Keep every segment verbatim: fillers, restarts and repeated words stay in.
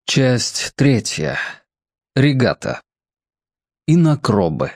Часть третья. Регата. Инокробы.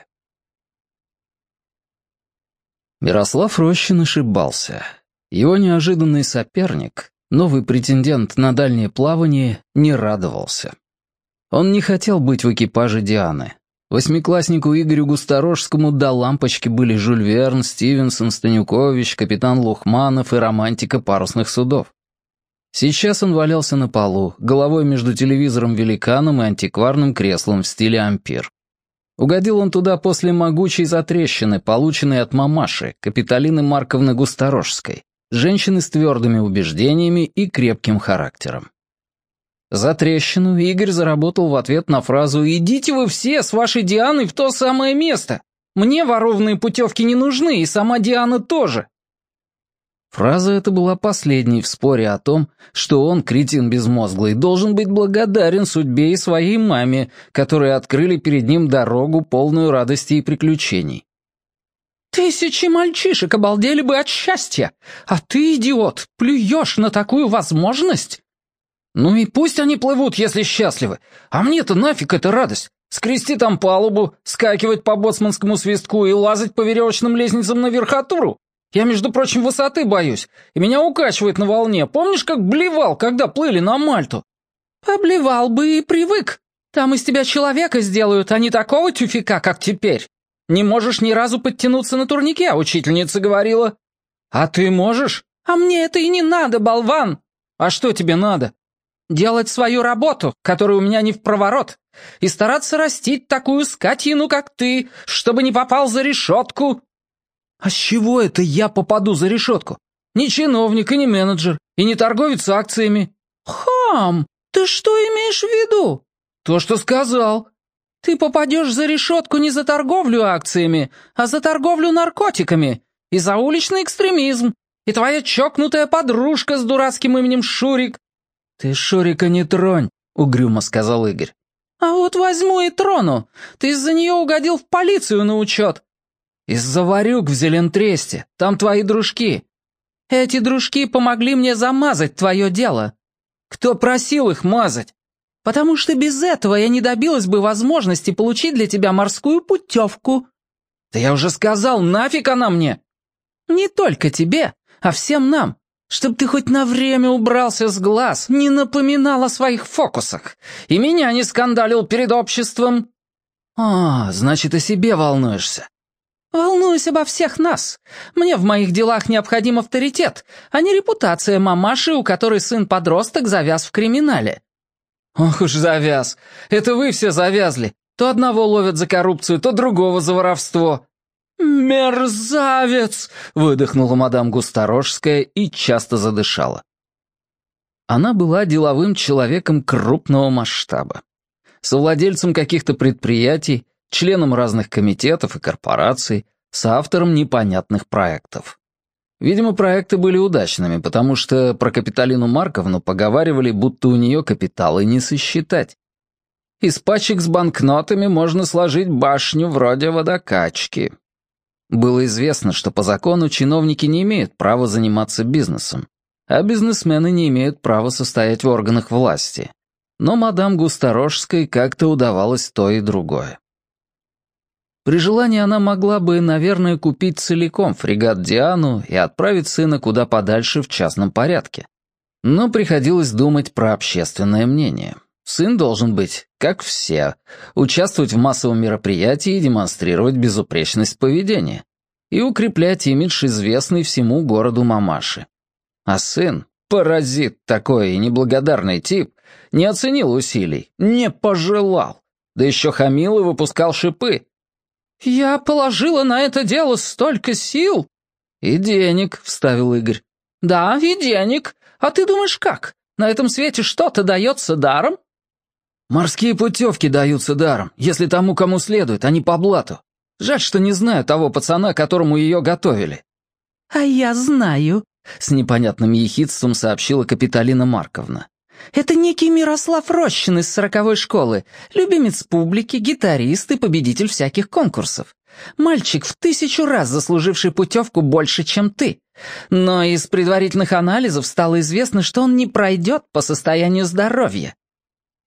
Мирослав Рощин ошибался. Его неожиданный соперник, новый претендент на дальнее плавание, не радовался. Он не хотел быть в экипаже Дианы. Восьмикласснику Игорю Густорожскому до лампочки были Жюль Верн, Стивенсон, Станюкович, капитан Лухманов и романтика парусных судов. Сейчас он валялся на полу, головой между телевизором-великаном и антикварным креслом в стиле ампир. Угодил он туда после могучей затрещины, полученной от мамаши, Капитолины Марковны Густорожской, женщины с твердыми убеждениями и крепким характером. За трещину Игорь заработал в ответ на фразу «Идите вы все с вашей Дианой в то самое место! Мне ворованные путевки не нужны, и сама Диана тоже!» Фраза эта была последней в споре о том, что он, кретин безмозглый, должен быть благодарен судьбе и своей маме, которые открыли перед ним дорогу, полную радости и приключений. «Тысячи мальчишек обалдели бы от счастья, а ты, идиот, плюешь на такую возможность?» «Ну и пусть они плывут, если счастливы, а мне-то нафиг эта радость. Скрести там палубу, скакивать по боцманскому свистку и лазать по веревочным лестницам на верхотуру. Я, между прочим, высоты боюсь, и меня укачивает на волне. Помнишь, как блевал, когда плыли на Мальту?» «Поблевал бы и привык. Там из тебя человека сделают, а не такого тюфяка, как теперь. Не можешь ни разу подтянуться на турнике, учительница говорила». «А ты можешь?» «А мне это и не надо, болван». «А что тебе надо?» «Делать свою работу, которая у меня не впроворот, и стараться растить такую скотину, как ты, чтобы не попал за решетку». «А с чего это я попаду за решетку? Ни чиновник и не менеджер, и не торговец акциями». «Хам, ты что имеешь в виду?» «То, что сказал». «Ты попадешь за решетку не за торговлю акциями, а за торговлю наркотиками, и за уличный экстремизм, и твоя чокнутая подружка с дурацким именем Шурик». «Ты Шурика не тронь», — угрюмо сказал Игорь. «А вот возьму и трону. Ты из-за нее угодил в полицию на учет». «Из-за ворюк в Зелентресте. Там твои дружки». «Эти дружки помогли мне замазать твое дело». «Кто просил их мазать?» «Потому что без этого я не добилась бы возможности получить для тебя морскую путевку». «Да я уже сказал, нафиг она мне?» «Не только тебе, а всем нам. Чтоб ты хоть на время убрался с глаз, не напоминал о своих фокусах, и меня не скандалил перед обществом». «А, значит, о себе волнуешься». «Волнуюсь обо всех нас. Мне в моих делах необходим авторитет, а не репутация мамаши, у которой сын-подросток завяз в криминале». «Ох уж завяз. Это вы все завязли. То одного ловят за коррупцию, то другого за воровство». «Мерзавец!» — выдохнула мадам Густорожская и часто задышала. Она была деловым человеком крупного масштаба. Совладельцем каких-то предприятий, членом разных комитетов и корпораций, соавтором непонятных проектов. Видимо, проекты были удачными, потому что про Капитолину Марковну поговаривали, будто у нее капиталы не сосчитать. Из пачек с банкнотами можно сложить башню вроде водокачки. Было известно, что по закону чиновники не имеют права заниматься бизнесом, а бизнесмены не имеют права состоять в органах власти. Но мадам Густорожской как-то удавалось то и другое. При желании она могла бы, наверное, купить целиком фрегат Диану и отправить сына куда подальше в частном порядке. Но приходилось думать про общественное мнение. Сын должен быть, как все, участвовать в массовом мероприятии и демонстрировать безупречность поведения, и укреплять имидж известный всему городу мамаши. А сын, паразит такой и неблагодарный тип, не оценил усилий, не пожелал, да еще хамил и выпускал шипы. «Я положила на это дело столько сил!» «И денег», — вставил Игорь. «Да, и денег. А ты думаешь, как? На этом свете что-то дается даром?» «Морские путевки даются даром, если тому, кому следует, а не по блату. Жаль, что не знаю того пацана, которому ее готовили». «А я знаю», — с непонятным ехидством сообщила Капитолина Марковна. «Это некий Мирослав Рощин из сороковой школы, любимец публики, гитарист и победитель всяких конкурсов. Мальчик, в тысячу раз заслуживший путевку больше, чем ты. Но из предварительных анализов стало известно, что он не пройдет по состоянию здоровья».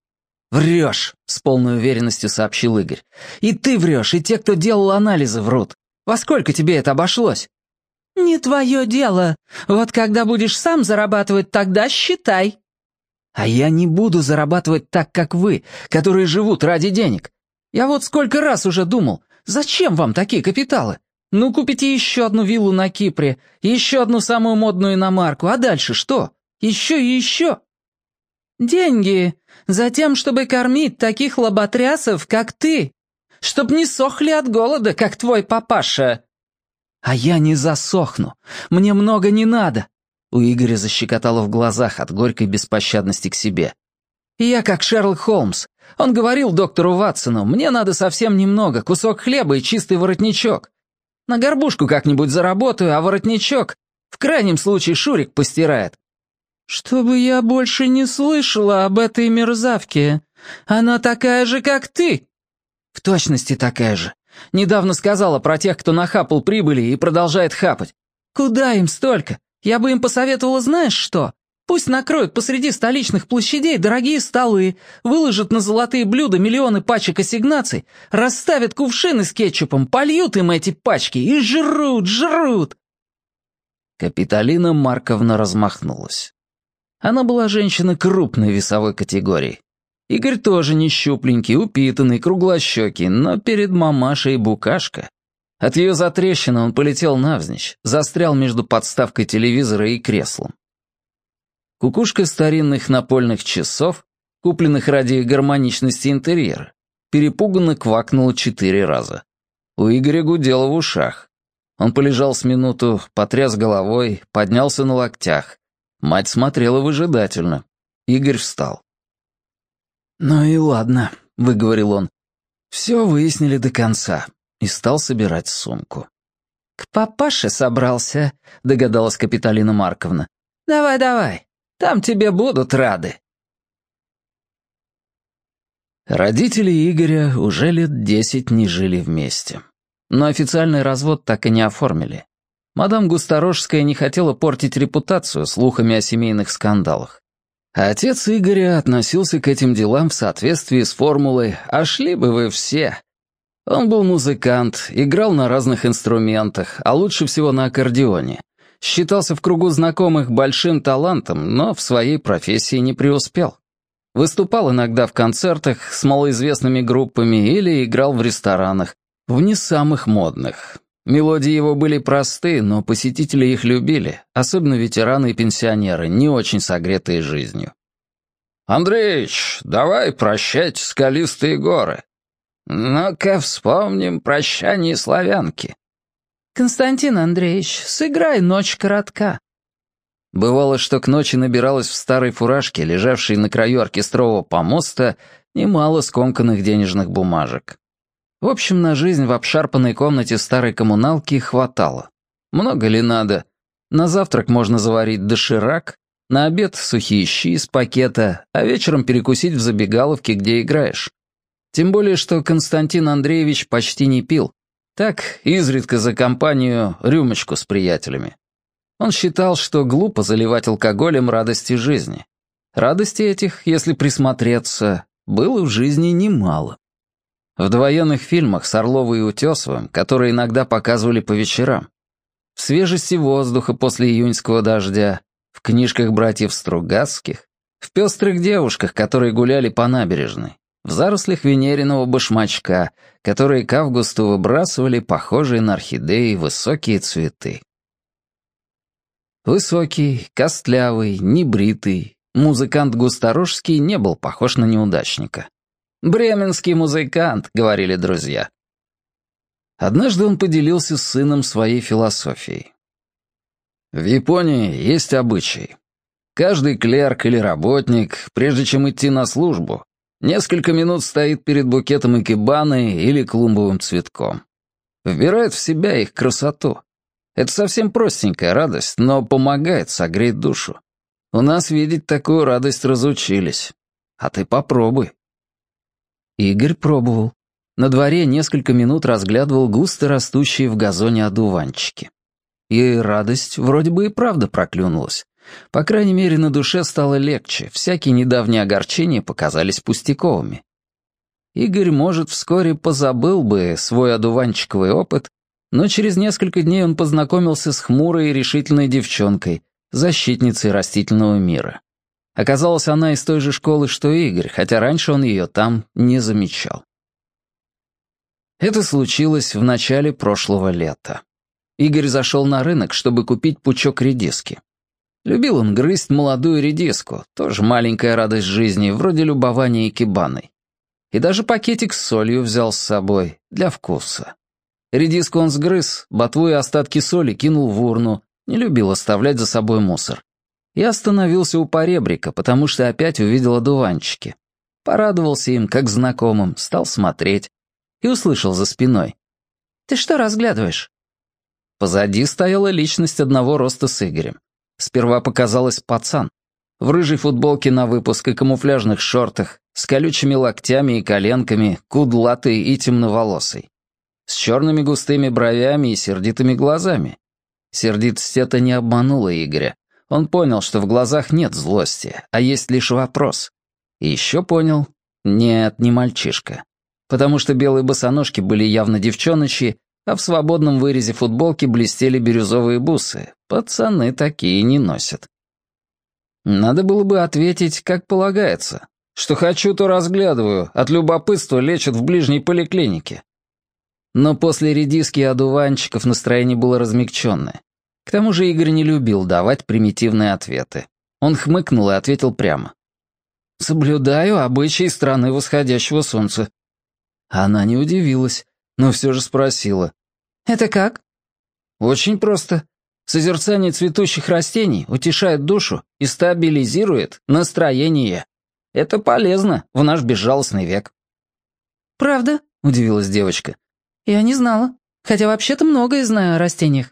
«Врешь», — с полной уверенностью сообщил Игорь. «И ты врешь, и те, кто делал анализы, врут. Во сколько тебе это обошлось?» «Не твое дело. Вот когда будешь сам зарабатывать, тогда считай». «А я не буду зарабатывать так, как вы, которые живут ради денег. Я вот сколько раз уже думал, зачем вам такие капиталы? Ну, купите еще одну виллу на Кипре, еще одну самую модную иномарку, а дальше что? Еще и еще». «Деньги. Затем, чтобы кормить таких лоботрясов, как ты. Чтоб не сохли от голода, как твой папаша». «А я не засохну. Мне много не надо». У Игоря защекотало в глазах от горькой беспощадности к себе. И я как Шерлок Холмс. Он говорил доктору Ватсону, мне надо совсем немного, кусок хлеба и чистый воротничок. На горбушку как-нибудь заработаю, а воротничок, в крайнем случае, Шурик постирает. Чтобы я больше не слышала об этой мерзавке. Она такая же, как ты. В точности такая же. Недавно сказала про тех, кто нахапал прибыли и продолжает хапать. Куда им столько? Я бы им посоветовала, знаешь что? Пусть накроют посреди столичных площадей дорогие столы, выложат на золотые блюда миллионы пачек ассигнаций, расставят кувшины с кетчупом, польют им эти пачки и жрут, жрут. Капитолина Марковна размахнулась. Она была женщина крупной весовой категории. Игорь тоже не щупленький, упитанный, круглощекий, но перед мамашей букашка. От ее затрещины он полетел навзничь, застрял между подставкой телевизора и креслом. Кукушка старинных напольных часов, купленных ради гармоничности интерьера, перепуганно квакнула четыре раза. У Игоря гудело в ушах. Он полежал с минуту, потряс головой, поднялся на локтях. Мать смотрела выжидательно. Игорь встал. «Ну и ладно», — выговорил он. «Все выяснили до конца». И стал собирать сумку. «К папаше собрался», — догадалась Капитолина Марковна. «Давай, давай, там тебе будут рады». Родители Игоря уже лет десять не жили вместе. Но официальный развод так и не оформили. Мадам Густорожская не хотела портить репутацию слухами о семейных скандалах. А отец Игоря относился к этим делам в соответствии с формулой «а шли бы вы все». Он был музыкант, играл на разных инструментах, а лучше всего на аккордеоне. Считался в кругу знакомых большим талантом, но в своей профессии не преуспел. Выступал иногда в концертах с малоизвестными группами или играл в ресторанах, в не самых модных. Мелодии его были просты, но посетители их любили, особенно ветераны и пенсионеры, не очень согретые жизнью. «Андреич, давай прощать скалистые горы. Ну-ка вспомним прощание славянки». «Константин Андреевич, сыграй «Ночь коротка». Бывало, что к ночи набиралось в старой фуражке, лежавшей на краю оркестрового помоста, немало скомканных денежных бумажек. В общем, на жизнь в обшарпанной комнате старой коммуналки хватало. Много ли надо? На завтрак можно заварить доширак, на обед сухие щи из пакета, а вечером перекусить в забегаловке, где играешь. Тем более, что Константин Андреевич почти не пил. Так, изредка за компанию рюмочку с приятелями. Он считал, что глупо заливать алкоголем радости жизни. Радости этих, если присмотреться, было в жизни немало. В довоенных фильмах с Орловой и Утесовым, которые иногда показывали по вечерам, в свежести воздуха после июньского дождя, в книжках братьев Стругацких, в пестрых девушках, которые гуляли по набережной, в зарослях венериного башмачка, которые к августу выбрасывали похожие на орхидеи высокие цветы. Высокий, костлявый, небритый, музыкант Густорожский не был похож на неудачника. «Бременский музыкант», — говорили друзья. Однажды он поделился с сыном своей философией. В Японии есть обычай. Каждый клерк или работник, прежде чем идти на службу, несколько минут стоит перед букетом икебаны или клумбовым цветком. Вбирает в себя их красоту. Это совсем простенькая радость, но помогает согреть душу. У нас видеть такую радость разучились. А ты попробуй. Игорь пробовал. На дворе несколько минут разглядывал густо растущие в газоне одуванчики. И радость вроде бы и правда проклюнулась. По крайней мере, на душе стало легче, всякие недавние огорчения показались пустяковыми. Игорь, может, вскоре позабыл бы свой одуванчиковый опыт, но через несколько дней он познакомился с хмурой и решительной девчонкой, защитницей растительного мира. Оказалось, она из той же школы, что и Игорь, хотя раньше он ее там не замечал. Это случилось в начале прошлого лета. Игорь зашел на рынок, чтобы купить пучок редиски. Любил он грызть молодую редиску, тоже маленькая радость жизни, вроде любования икебаной. И даже пакетик с солью взял с собой, для вкуса. Редиску он сгрыз, ботву и остатки соли кинул в урну, не любил оставлять за собой мусор. И остановился у поребрика, потому что опять увидел одуванчики. Порадовался им, как знакомым, стал смотреть. И услышал за спиной: «Ты что разглядываешь?» Позади стояла личность одного роста с Игорем. Сперва показалось пацан. В рыжей футболке на выпуск и камуфляжных шортах, с колючими локтями и коленками, кудлатый и темноволосый. С черными густыми бровями и сердитыми глазами. Сердитость эта не обманула Игоря. Он понял, что в глазах нет злости, а есть лишь вопрос. И еще понял: нет, не мальчишка. Потому что белые босоножки были явно девчоночьи, а в свободном вырезе футболки блестели бирюзовые бусы. Пацаны такие не носят. Надо было бы ответить, как полагается. Что хочу, то разглядываю, от любопытства лечат в ближней поликлинике. Но после редиски и одуванчиков настроение было размягченное. К тому же Игорь не любил давать примитивные ответы. Он хмыкнул и ответил прямо: «Соблюдаю обычаи страны восходящего солнца». Она не удивилась, но все же спросила: «Это как?» «Очень просто. Созерцание цветущих растений утешает душу и стабилизирует настроение. Это полезно в наш безжалостный век». «Правда?» — удивилась девочка. «Я не знала, хотя вообще-то многое знаю о растениях».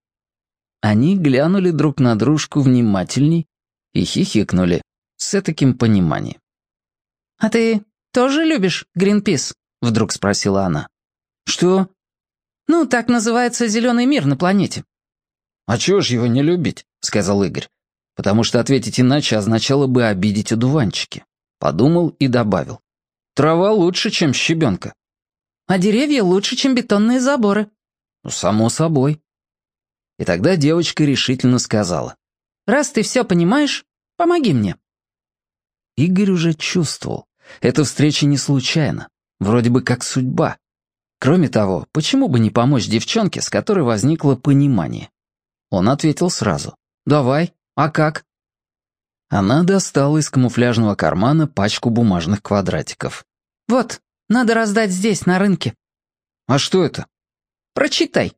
Они глянули друг на дружку внимательней и хихикнули с этаким пониманием. «А ты тоже любишь Гринпис?» — вдруг спросила она. «Что?» «Ну, так называется зеленый мир на планете». «А чего ж его не любить?» — сказал Игорь. Потому что ответить иначе означало бы обидеть одуванчики. Подумал и добавил: «Трава лучше, чем щебенка». «А деревья лучше, чем бетонные заборы». «Ну, само собой». И тогда девочка решительно сказала: «Раз ты все понимаешь, помоги мне». Игорь уже чувствовал, эта встреча не случайна, вроде бы как судьба. Кроме того, почему бы не помочь девчонке, с которой возникло понимание? Он ответил сразу: «Давай, а как?» Она достала из камуфляжного кармана пачку бумажных квадратиков. «Вот, надо раздать здесь, на рынке». «А что это?» «Прочитай».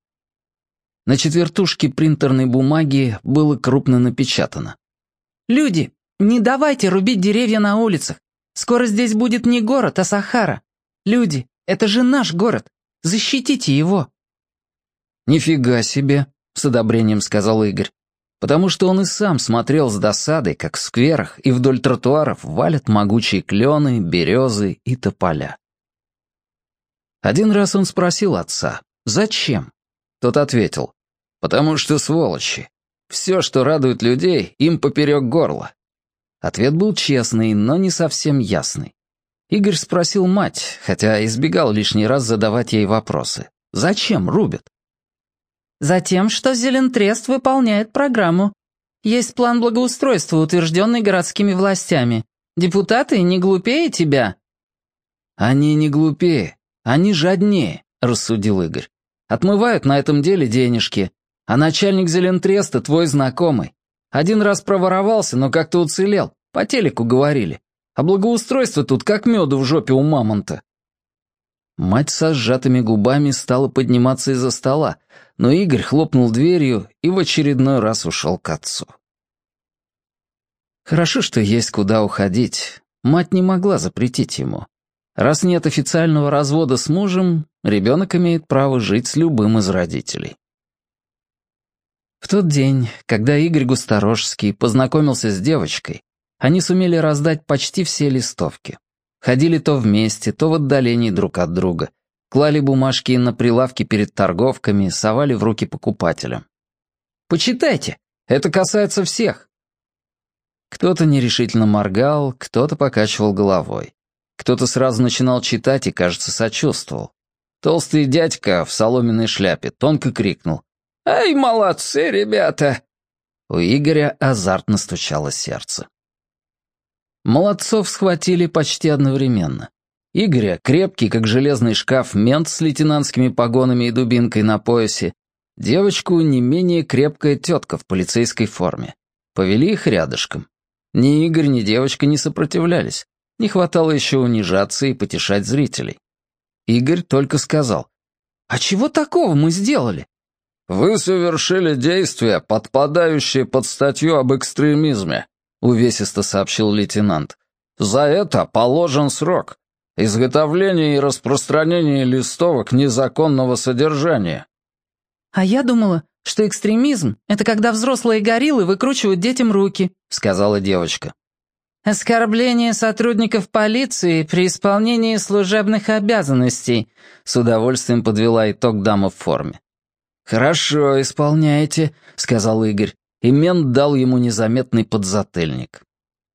На четвертушке принтерной бумаги было крупно напечатано: «Люди, не давайте рубить деревья на улицах. Скоро здесь будет не город, а Сахара. Люди, это же наш город. Защитите его». «Нифига себе», — с одобрением сказал Игорь, потому что он и сам смотрел с досадой, как в скверах и вдоль тротуаров валят могучие клены, березы и тополя. Один раз он спросил отца: «Зачем?» Тот ответил: «Потому что сволочи. Все, что радует людей, им поперек горла». Ответ был честный, но не совсем ясный. Игорь спросил мать, хотя избегал лишний раз задавать ей вопросы: «Зачем рубят?» «Затем, что Зелентрест выполняет программу. Есть план благоустройства, утвержденный городскими властями. Депутаты не глупее тебя». «Они не глупее, они жаднее», — рассудил Игорь. «Отмывают на этом деле денежки. А начальник Зелентреста твой знакомый. Один раз проворовался, но как-то уцелел. По телеку говорили. А благоустройство тут как меду в жопе у мамонта». Мать со сжатыми губами стала подниматься из-за стола, но Игорь хлопнул дверью и в очередной раз ушел к отцу. Хорошо, что есть куда уходить. Мать не могла запретить ему. Раз нет официального развода с мужем, ребенок имеет право жить с любым из родителей. В тот день, когда Игорь Густорожский познакомился с девочкой, они сумели раздать почти все листовки. Ходили то вместе, то в отдалении друг от друга. Клали бумажки на прилавки перед торговками, совали в руки покупателям. «Почитайте, Это касается всех». Кто-то нерешительно моргал, кто-то покачивал головой. Кто-то сразу начинал читать и, кажется, сочувствовал. Толстый дядька в соломенной шляпе тонко крикнул: «Эй, молодцы, ребята!» У Игоря азартно стучало сердце. Молодцов схватили почти одновременно. Игоря, крепкий, как железный шкаф, мент с лейтенантскими погонами и дубинкой на поясе, девочку не менее крепкая тетка в полицейской форме. Повели их рядышком. Ни Игорь, ни девочка не сопротивлялись. Не хватало еще унижаться и потешать зрителей. Игорь только сказал: «А чего такого мы сделали?» «Вы совершили действие, подпадающее под статью об экстремизме», увесисто сообщил лейтенант. «За это положен срок. Изготовление и распространение листовок незаконного содержания». «А я думала, что экстремизм — это когда взрослые гориллы выкручивают детям руки», — сказала девочка. «Оскорбление сотрудников полиции при исполнении служебных обязанностей», — с удовольствием подвела итог дама в форме. «Хорошо, исполняете», — сказал Игорь, и мент дал ему незаметный подзатыльник.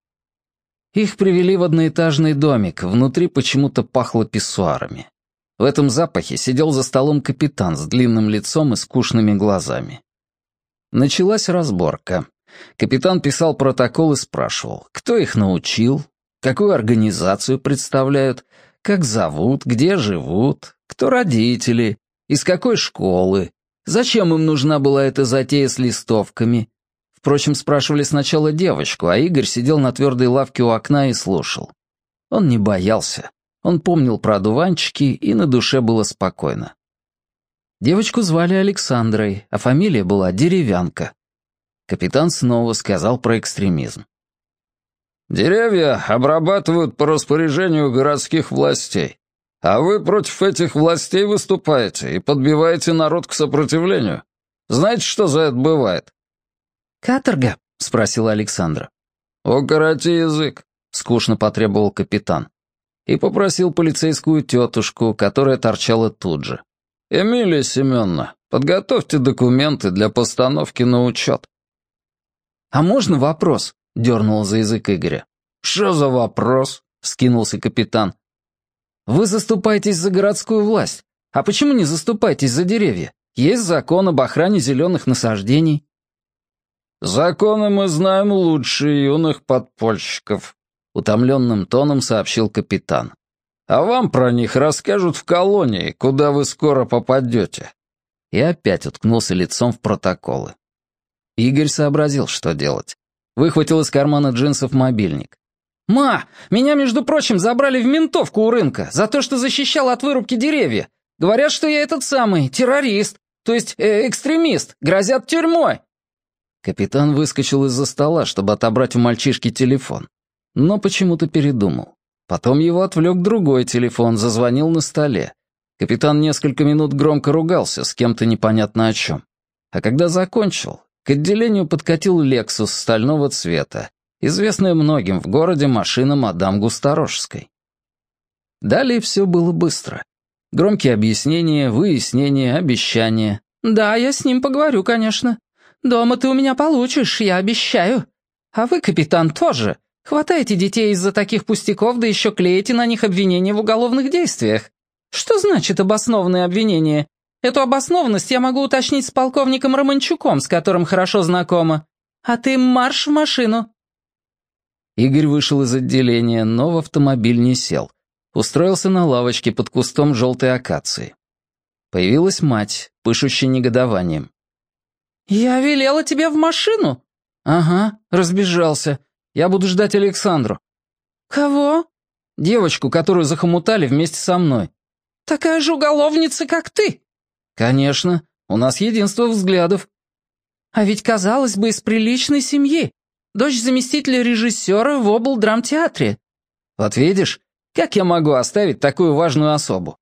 Их привели в одноэтажный домик, внутри почему-то пахло писсуарами. В этом запахе сидел за столом капитан с длинным лицом и скучными глазами. Началась разборка. Капитан писал протокол и спрашивал, кто их научил, какую организацию представляют, как зовут, где живут, кто родители, из какой школы, зачем им нужна была эта затея с листовками. Впрочем, спрашивали сначала девочку, а Игорь сидел на твердой лавке у окна и слушал. Он не боялся. Он помнил про одуванчики, и на душе было спокойно. Девочку звали Александрой, а фамилия была Деревянка. Капитан снова сказал про экстремизм. «Деревья обрабатывают по распоряжению городских властей, а вы против этих властей выступаете и подбиваете народ к сопротивлению. Знаете, что за это бывает?» «Каторга?» — спросила Александра. «Укороти язык», — скучно потребовал капитан. И попросил полицейскую тетушку, которая торчала тут же. «Эмилия Семеновна, подготовьте документы для постановки на учет». «А можно вопрос?» — дернул за язык Игоря. «Что за вопрос?» — вскинулся капитан. «Вы заступаетесь за городскую власть. А почему не заступаетесь за деревья? Есть закон об охране зеленых насаждений». «Законы мы знаем лучше юных подпольщиков», — утомленным тоном сообщил капитан. «А вам про них расскажут в колонии, куда вы скоро попадете». И опять уткнулся лицом в протоколы. Игорь сообразил, что делать. Выхватил из кармана джинсов мобильник. «Ма, меня, между прочим, забрали в ментовку у рынка за то, что защищал от вырубки деревья. Говорят, что я этот самый террорист, то есть э, экстремист, грозят тюрьмой». Капитан выскочил из-за стола, чтобы отобрать у мальчишки телефон, но почему-то передумал. Потом его отвлек другой телефон, зазвонил на столе. Капитан несколько минут громко ругался с кем-то непонятно о чем. А когда закончил, к отделению подкатил «Лексус» стального цвета, известная многим в городе машина мадам Густорожской. Далее все было быстро. Громкие объяснения, выяснения, обещания. «Да, я с ним поговорю, конечно. Дома ты у меня получишь, я обещаю. А вы, капитан, тоже. Хватаете детей из-за таких пустяков, да еще клеите на них обвинения в уголовных действиях. Что значит обоснованное обвинение? Эту обоснованность я могу уточнить с полковником Романчуком, с которым хорошо знакома. А ты марш в машину». Игорь вышел из отделения, но в автомобиль не сел. Устроился на лавочке под кустом желтой акации. Появилась мать, пышущая негодованием. «Я велела тебе в машину?» «Ага, разбежался. Я буду ждать Александру». «Кого?» «Девочку, которую захомутали вместе со мной». «Такая же уголовница, как ты?» «Конечно. У нас единство взглядов». «А ведь, казалось бы, из приличной семьи. Дочь заместителя режиссера в облдрамтеатре». «Вот видишь, как я могу оставить такую важную особу?»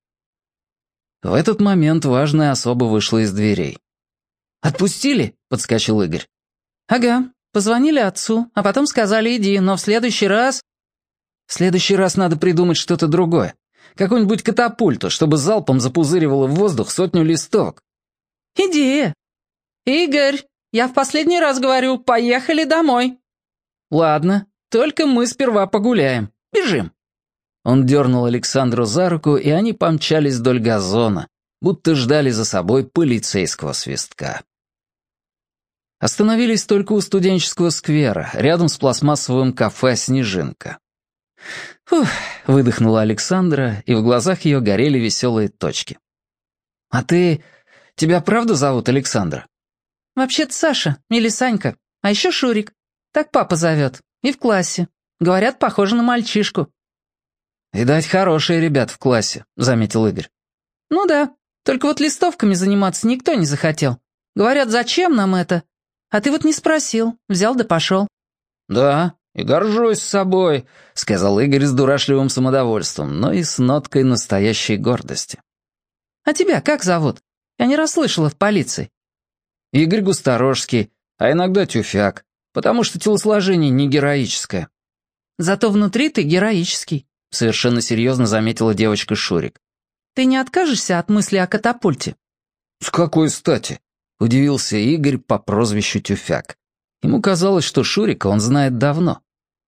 В этот момент важная особа вышла из дверей. «Отпустили?» — подскочил Игорь. «Ага, позвонили отцу, а потом сказали иди, но в следующий раз...» «В следующий раз надо придумать что-то другое. Какую-нибудь катапульту, чтобы залпом запузыривало в воздух сотню листовок». «Идея! Игорь, я в последний раз говорю, поехали домой». «Ладно, только мы сперва погуляем. Бежим». Он дернул Александру за руку, и они помчались вдоль газона, будто ждали за собой полицейского свистка. Остановились только у студенческого сквера, рядом с пластмассовым кафе «Снежинка». «Фух», — выдохнула Александра, и в глазах ее горели веселые точки. «А ты... тебя правда зовут Александра?» «Вообще-то Саша или Санька, а еще Шурик. Так папа зовет. И в классе. Говорят, похоже на мальчишку». «Видать, хорошие ребят в классе», — заметил Игорь. «Ну да, только вот листовками заниматься никто не захотел. Говорят, зачем нам это? А ты вот не спросил, взял да пошел». «Да, и горжусь собой», — сказал Игорь с дурашливым самодовольством, но и с ноткой настоящей гордости. «А тебя как зовут? Я не расслышала в полиции». «Игорь Густорожский, а иногда Тюфяк, потому что телосложение не героическое». «Зато внутри ты героический», — совершенно серьезно заметила девочка Шурик. «Ты не откажешься от мысли о катапульте?» «С какой стати?» — удивился Игорь по прозвищу Тюфяк. Ему казалось, что Шурика он знает давно.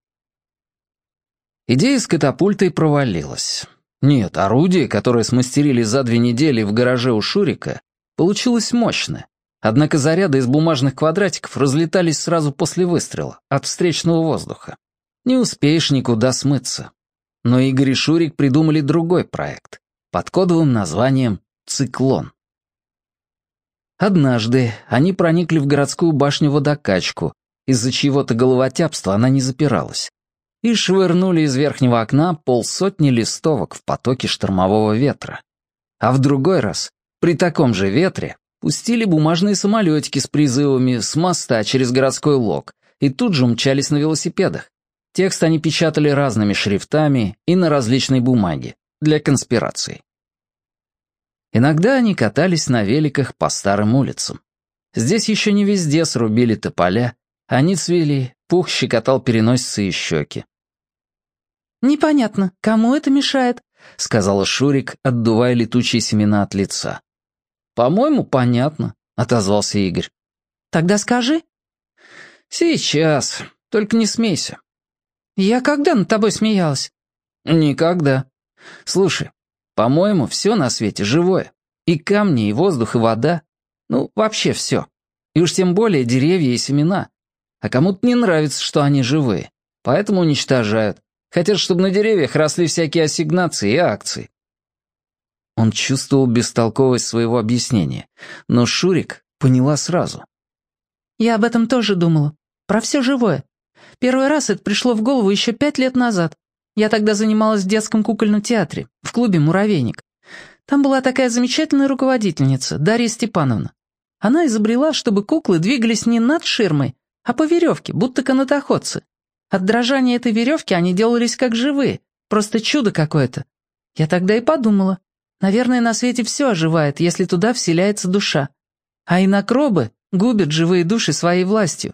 Идея с катапультой провалилась. Нет, орудие, которое смастерили за две недели в гараже у Шурика, получилось мощное. Однако заряды из бумажных квадратиков разлетались сразу после выстрела, от встречного воздуха. Не успеешь никуда смыться. Но Игорь и Шурик придумали другой проект под кодовым названием «Циклон». Однажды они проникли в городскую башню-водокачку, из-за чьего-то головотяпства она не запиралась, и швырнули из верхнего окна полсотни листовок в потоке штормового ветра. А в другой раз, при таком же ветре, пустили бумажные самолетики с призывами с моста через городской лог и тут же умчались на велосипедах. Текст они печатали разными шрифтами и на различной бумаге, для конспирации. Иногда они катались на великах по старым улицам. Здесь еще не везде срубили тополя, они цвели, пух щекотал переносицы и щеки. «Непонятно, кому это мешает?» — сказала Шурик, отдувая летучие семена от лица. «По-моему, понятно», — отозвался Игорь. «Тогда скажи». «Сейчас, только не смейся». «Я когда над тобой смеялась?» «Никогда. Слушай, по-моему, все на свете живое. И камни, и воздух, и вода. Ну, вообще все. И уж тем более деревья и семена. А кому-то не нравится, что они живые. Поэтому уничтожают. Хотят, чтобы на деревьях росли всякие ассигнации и акции». Он чувствовал бестолковость своего объяснения, но Шурик поняла сразу. «Я об этом тоже думала. Про все живое. Первый раз это пришло в голову еще пять лет назад. Я тогда занималась в детском кукольном театре, в клубе «Муравейник». Там была такая замечательная руководительница, Дарья Степановна. Она изобрела, чтобы куклы двигались не над ширмой, а по веревке, будто канатоходцы. От дрожания этой веревки они делались как живые, просто чудо какое-то. Я тогда и подумала, наверное, на свете все оживает, если туда вселяется душа. А инокробы губят живые души своей властью.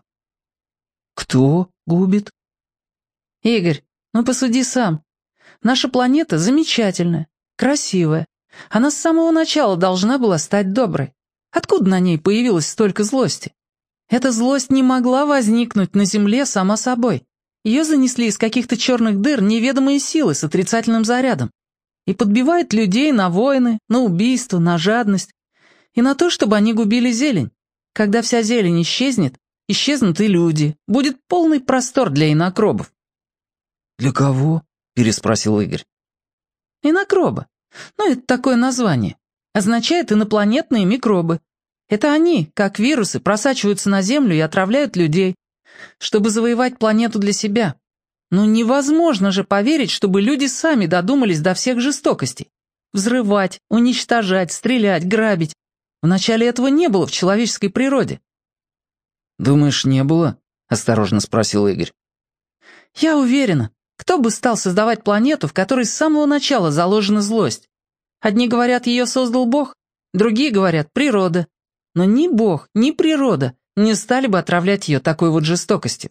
«Кто губит?» «Игорь, ну посуди сам. Наша планета замечательная, красивая. Она с самого начала должна была стать доброй. Откуда на ней появилось столько злости? Эта злость не могла возникнуть на Земле сама собой. Ее занесли из каких-то черных дыр неведомые силы с отрицательным зарядом. И подбивает людей на войны, на убийство, на жадность. И на то, чтобы они губили зелень. Когда вся зелень исчезнет, исчезнут и люди. Будет полный простор для инокробов». «Для кого?» — переспросил Игорь. «Инокробы. Ну, это такое название. Означает инопланетные микробы. Это они, как вирусы, просачиваются на Землю и отравляют людей, чтобы завоевать планету для себя. Ну, невозможно же поверить, чтобы люди сами додумались до всех жестокостей. Взрывать, уничтожать, стрелять, грабить. Вначале этого не было в человеческой природе». «Думаешь, не было?» — осторожно спросил Игорь. «Я уверена. Кто бы стал создавать планету, в которой с самого начала заложена злость? Одни говорят, ее создал Бог, другие говорят, природа. Но ни Бог, ни природа не стали бы отравлять ее такой вот жестокостью».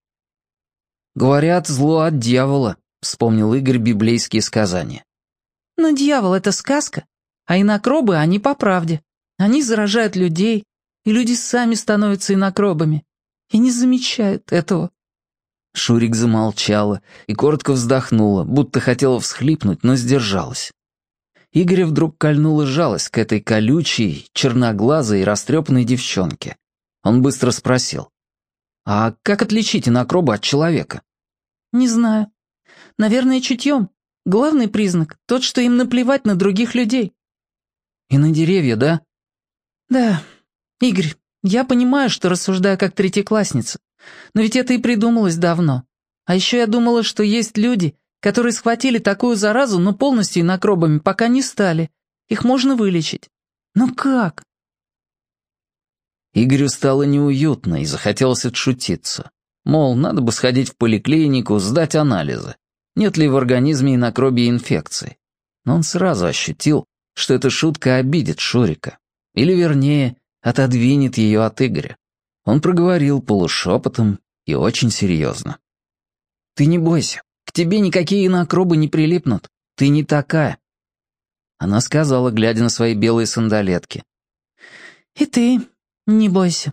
«Говорят, зло от дьявола», — вспомнил Игорь библейские сказания. «Но дьявол — это сказка, а инокробы, они по правде. Они заражают людей, и люди сами становятся инокробами. И не замечают этого». Шурик замолчала и коротко вздохнула, будто хотела всхлипнуть, но сдержалась. Игоря вдруг кольнула жалость к этой колючей, черноглазой и растрепанной девчонке. Он быстро спросил: «А как отличить инокроба от человека?» «Не знаю. Наверное, чутьем. Главный признак — тот, что им наплевать на других людей». «И на деревья, да?» «Да. Игорь, я понимаю, что рассуждаю как третьеклассница, но ведь это и придумалось давно. А еще я думала, что есть люди, которые схватили такую заразу, но полностью инокробами пока не стали. Их можно вылечить. Но как?» Игорю стало неуютно и захотелось отшутиться. Мол, надо бы сходить в поликлинику, сдать анализы. Нет ли в организме инокробьей инфекции? Но он сразу ощутил, что эта шутка обидит Шурика. Или, вернее, отодвинет ее от Игоря. Он проговорил полушепотом и очень серьезно: «Ты не бойся, к тебе никакие инокробы не прилипнут. Ты не такая». Она сказала, глядя на свои белые сандалетки: «И ты не бойся».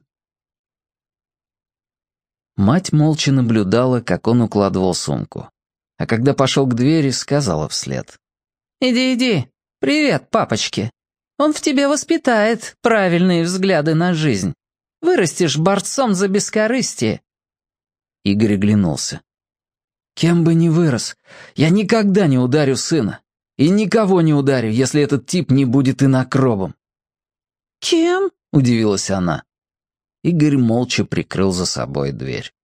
Мать молча наблюдала, как он укладывал сумку. А когда пошел к двери, сказала вслед: «Иди, иди. Привет, папочке. Он в тебе воспитает правильные взгляды на жизнь. Вырастешь борцом за бескорыстие». Игорь оглянулся. «Кем бы ни вырос, я никогда не ударю сына. И никого не ударю, если этот тип не будет инокробом». «Кем?» — удивилась она. Игорь молча прикрыл за собой дверь.